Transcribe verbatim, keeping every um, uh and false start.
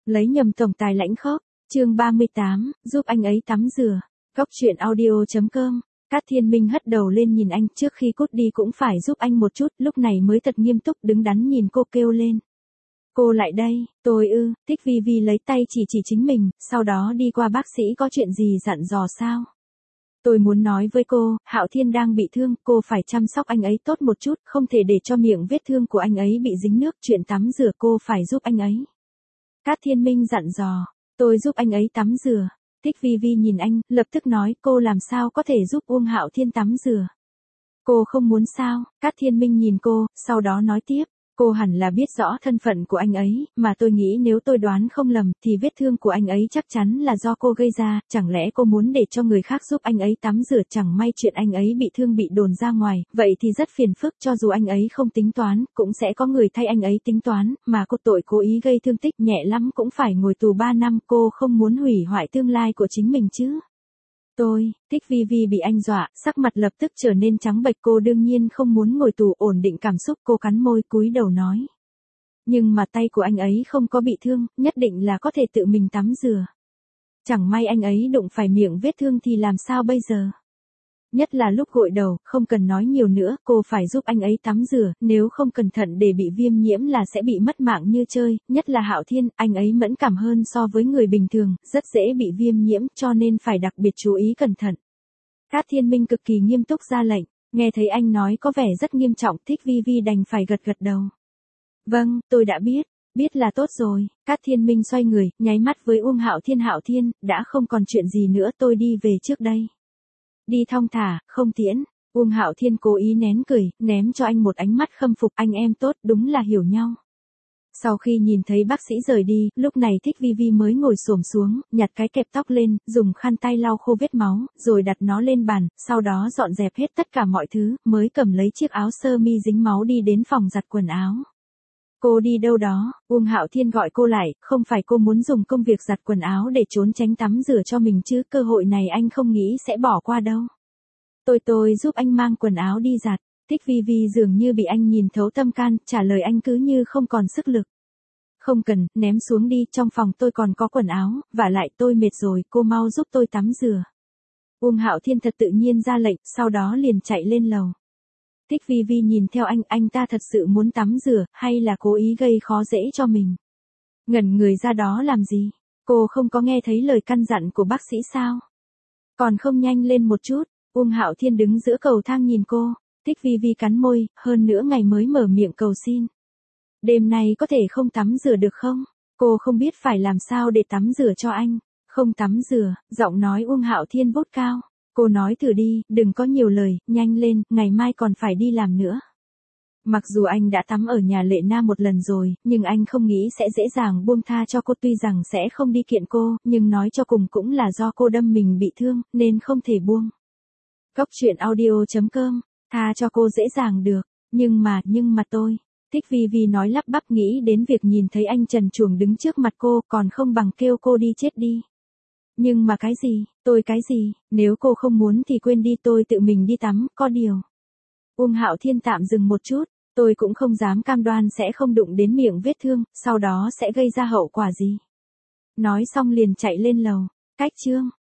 Lấy nhầm tổng tài lãnh khốc, chương ba mươi tám, giúp anh ấy tắm rửa. Góc truyện audio chấm com. Cát Thiên Minh hất đầu lên nhìn anh, trước khi cút đi cũng phải giúp anh một chút, lúc này mới thật nghiêm túc đứng đắn nhìn cô kêu lên. Cô lại đây, tôi ư, Thích Vi Vi lấy tay chỉ chỉ chính mình, sau đó đi qua bác sĩ có chuyện gì dặn dò sao? Tôi muốn nói với cô, Hạo Thiên đang bị thương, cô phải chăm sóc anh ấy tốt một chút, không thể để cho miệng vết thương của anh ấy bị dính nước, chuyện tắm rửa cô phải giúp anh ấy. Cát Thiên Minh dặn dò, tôi giúp anh ấy tắm rửa. Thích Vi Vi nhìn anh, lập tức nói cô làm sao có thể giúp Uông Hạo Thiên tắm rửa. Cô không muốn sao? Cát Thiên Minh nhìn cô, sau đó nói tiếp. Cô hẳn là biết rõ thân phận của anh ấy, mà tôi nghĩ nếu tôi đoán không lầm thì vết thương của anh ấy chắc chắn là do cô gây ra, chẳng lẽ cô muốn để cho người khác giúp anh ấy tắm rửa, chẳng may chuyện anh ấy bị thương bị đồn ra ngoài, vậy thì rất phiền phức, cho dù anh ấy không tính toán, cũng sẽ có người thay anh ấy tính toán, mà cô tội cố ý gây thương tích nhẹ lắm cũng phải ngồi tù ba năm, cô không muốn hủy hoại tương lai của chính mình chứ. Tôi, Thích Vi Vi bị anh dọa, sắc mặt lập tức trở nên trắng bệch, cô đương nhiên không muốn ngồi tù, ổn định cảm xúc, cô cắn môi cúi đầu nói. Nhưng mà tay của anh ấy không có bị thương, nhất định là có thể tự mình tắm rửa. Chẳng may anh ấy đụng phải miệng vết thương thì làm sao bây giờ? Nhất là lúc gội đầu, không cần nói nhiều nữa, cô phải giúp anh ấy tắm rửa, nếu không cẩn thận để bị viêm nhiễm là sẽ bị mất mạng như chơi, nhất là Hạo Thiên, anh ấy mẫn cảm hơn so với người bình thường, rất dễ bị viêm nhiễm, cho nên phải đặc biệt chú ý cẩn thận. Cát Thiên Minh cực kỳ nghiêm túc ra lệnh, nghe thấy anh nói có vẻ rất nghiêm trọng, Thích Vi Vi đành phải gật gật đầu. Vâng, tôi đã biết, biết là tốt rồi. Cát Thiên Minh xoay người, nháy mắt với Uông Hạo Thiên. Hạo Thiên, đã không còn chuyện gì nữa, tôi đi về trước đây. Đi thong thả, không tiễn. Uông Hạo Thiên cố ý nén cười, ném cho anh một ánh mắt khâm phục, anh em tốt, đúng là hiểu nhau. Sau khi nhìn thấy bác sĩ rời đi, lúc này Thích Vi Vi mới ngồi xổm xuống, nhặt cái kẹp tóc lên, dùng khăn tay lau khô vết máu, rồi đặt nó lên bàn, sau đó dọn dẹp hết tất cả mọi thứ, mới cầm lấy chiếc áo sơ mi dính máu đi đến phòng giặt quần áo. Cô đi đâu đó? Uông Hạo Thiên gọi cô lại, không phải cô muốn dùng công việc giặt quần áo để trốn tránh tắm rửa cho mình chứ, cơ hội này anh không nghĩ sẽ bỏ qua đâu. Tôi tôi giúp anh mang quần áo đi giặt. Thích Vi Vi dường như bị anh nhìn thấu tâm can, trả lời anh cứ như không còn sức lực. Không cần, ném xuống đi, trong phòng tôi còn có quần áo, vả lại tôi mệt rồi, cô mau giúp tôi tắm rửa. Uông Hạo Thiên thật tự nhiên ra lệnh, sau đó liền chạy lên lầu. Thích Vi Vi nhìn theo anh, anh ta thật sự muốn tắm rửa, hay là cố ý gây khó dễ cho mình? Ngẩn người ra đó làm gì? Cô không có nghe thấy lời căn dặn của bác sĩ sao? Còn không nhanh lên một chút. Uông Hạo Thiên đứng giữa cầu thang nhìn cô. Thích Vi Vi cắn môi, hơn nữa ngày mới mở miệng cầu xin. Đêm nay có thể không tắm rửa được không? Cô không biết phải làm sao để tắm rửa cho anh. Không tắm rửa, giọng nói Uông Hạo Thiên vút cao. Cô nói thử đi, đừng có nhiều lời, nhanh lên, ngày mai còn phải đi làm nữa. Mặc dù anh đã tắm ở nhà Lệ Na một lần rồi, nhưng anh không nghĩ sẽ dễ dàng buông tha cho cô, tuy rằng sẽ không đi kiện cô, nhưng nói cho cùng cũng là do cô đâm mình bị thương, nên không thể buông. Góc truyện audio chấm com, tha cho cô dễ dàng được, nhưng mà, nhưng mà tôi. Thích Vi Vi nói lắp bắp, nghĩ đến việc nhìn thấy anh trần truồng đứng trước mặt cô, còn không bằng kêu cô đi chết đi. Nhưng mà cái gì, tôi cái gì, nếu cô không muốn thì quên đi, tôi tự mình đi tắm, có điều. Uông Hạo Thiên tạm dừng một chút, tôi cũng không dám cam đoan sẽ không đụng đến miệng vết thương, sau đó sẽ gây ra hậu quả gì. Nói xong liền chạy lên lầu, cách chương.